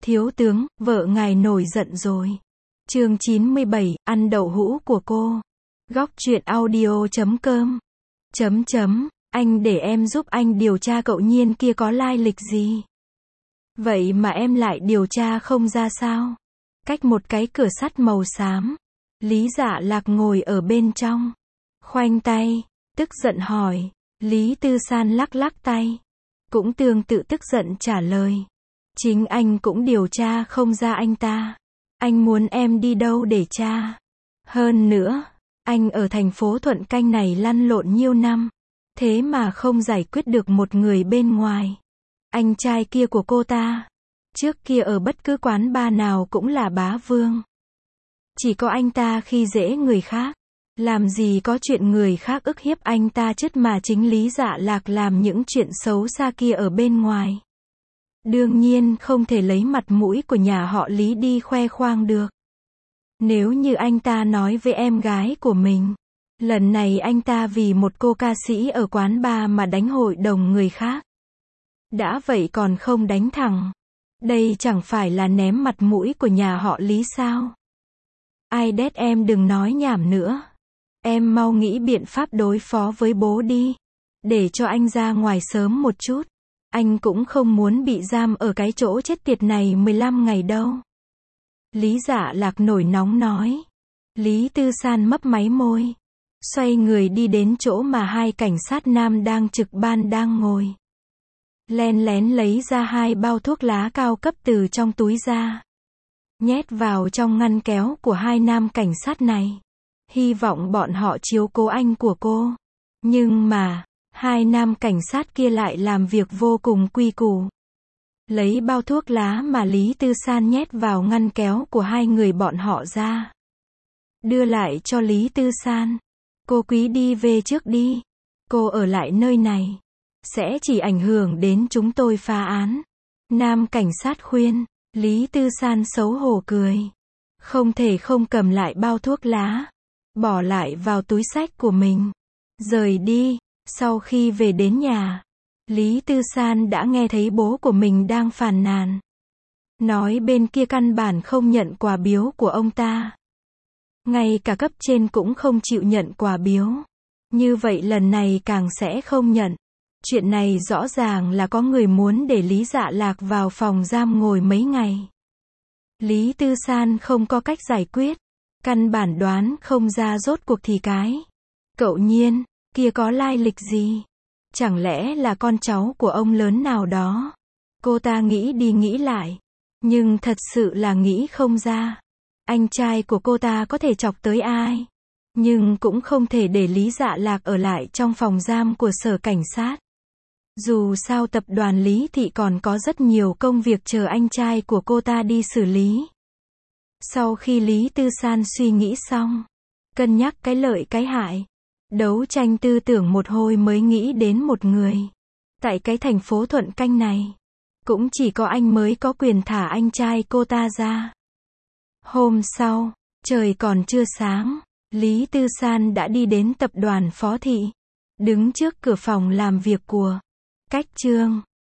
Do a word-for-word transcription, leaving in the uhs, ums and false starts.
Thiếu tướng, vợ ngài nổi giận rồi. Chương chín mươi bảy, ăn đậu hũ của cô. Góc truyện audio chấm com. Chấm chấm, anh để em giúp anh điều tra cậu Nhiên kia có lai lịch gì. Vậy mà em lại điều tra không ra sao? Cách một cái cửa sắt màu xám. Lý Dạ Lạc ngồi ở bên trong. Khoanh tay, tức giận hỏi. Lý Tư San lắc lắc tay. Cũng tương tự tức giận trả lời. Chính anh cũng điều tra không ra anh ta. Anh muốn em đi đâu để tra? Hơn nữa, anh ở thành phố Thuận Canh này lăn lộn nhiều năm. Thế mà không giải quyết được một người bên ngoài. Anh trai kia của cô ta. Trước kia ở bất cứ quán bar nào cũng là bá vương. Chỉ có anh ta khi dễ người khác. Làm gì có chuyện người khác ức hiếp anh ta chết mà chính Lý Dạ Lạc làm những chuyện xấu xa kia ở bên ngoài. Đương nhiên không thể lấy mặt mũi của nhà họ Lý đi khoe khoang được. Nếu như anh ta nói với em gái của mình, lần này anh ta vì một cô ca sĩ ở quán bar mà đánh hội đồng người khác. Đã vậy còn không đánh thẳng. Đây chẳng phải là ném mặt mũi của nhà họ Lý sao? Ai đét em đừng nói nhảm nữa. Em mau nghĩ biện pháp đối phó với bố đi. Để cho anh ra ngoài sớm một chút. Anh cũng không muốn bị giam ở cái chỗ chết tiệt này mười lăm ngày đâu. Lý Dạ Lạc nổi nóng nói. Lý Tư San mấp máy môi. Xoay người đi đến chỗ mà hai cảnh sát nam đang trực ban đang ngồi. Len lén lấy ra hai bao thuốc lá cao cấp từ trong túi ra. Nhét vào trong ngăn kéo của hai nam cảnh sát này. Hy vọng bọn họ chiếu cố anh của cô. Nhưng mà, hai nam cảnh sát kia lại làm việc vô cùng quy củ. Lấy bao thuốc lá mà Lý Tư San nhét vào ngăn kéo của hai người bọn họ ra. Đưa lại cho Lý Tư San. Cô quý đi về trước đi. Cô ở lại nơi này. Sẽ chỉ ảnh hưởng đến chúng tôi phá án. Nam cảnh sát khuyên. Lý Tư San xấu hổ cười. Không thể không cầm lại bao thuốc lá. Bỏ lại vào túi xách của mình. Rời đi. Sau khi về đến nhà, Lý Tư San đã nghe thấy bố của mình đang phàn nàn. Nói bên kia căn bản không nhận quà biếu của ông ta. Ngay cả cấp trên cũng không chịu nhận quà biếu. Như vậy lần này càng sẽ không nhận. Chuyện này rõ ràng là có người muốn để Lý Dạ Lạc vào phòng giam ngồi mấy ngày. Lý Tư San không có cách giải quyết. Căn bản đoán không ra rốt cuộc thì cái cậu Nhiên kia có lai lịch gì? Chẳng lẽ là con cháu của ông lớn nào đó? Cô ta nghĩ đi nghĩ lại. Nhưng thật sự là nghĩ không ra. Anh trai của cô ta có thể chọc tới ai? Nhưng cũng không thể để Lý Dạ Lạc ở lại trong phòng giam của sở cảnh sát. Dù sao tập đoàn Lý Thị còn có rất nhiều công việc chờ anh trai của cô ta đi xử lý. Sau khi Lý Tư San suy nghĩ xong, cân nhắc cái lợi cái hại, đấu tranh tư tưởng một hồi mới nghĩ đến một người. Tại cái thành phố Thuận Canh này, cũng chỉ có anh mới có quyền thả anh trai cô ta ra. Hôm sau, trời còn chưa sáng, Lý Tư San đã đi đến tập đoàn Phó Thị. Đứng trước cửa phòng làm việc của Cách Trương.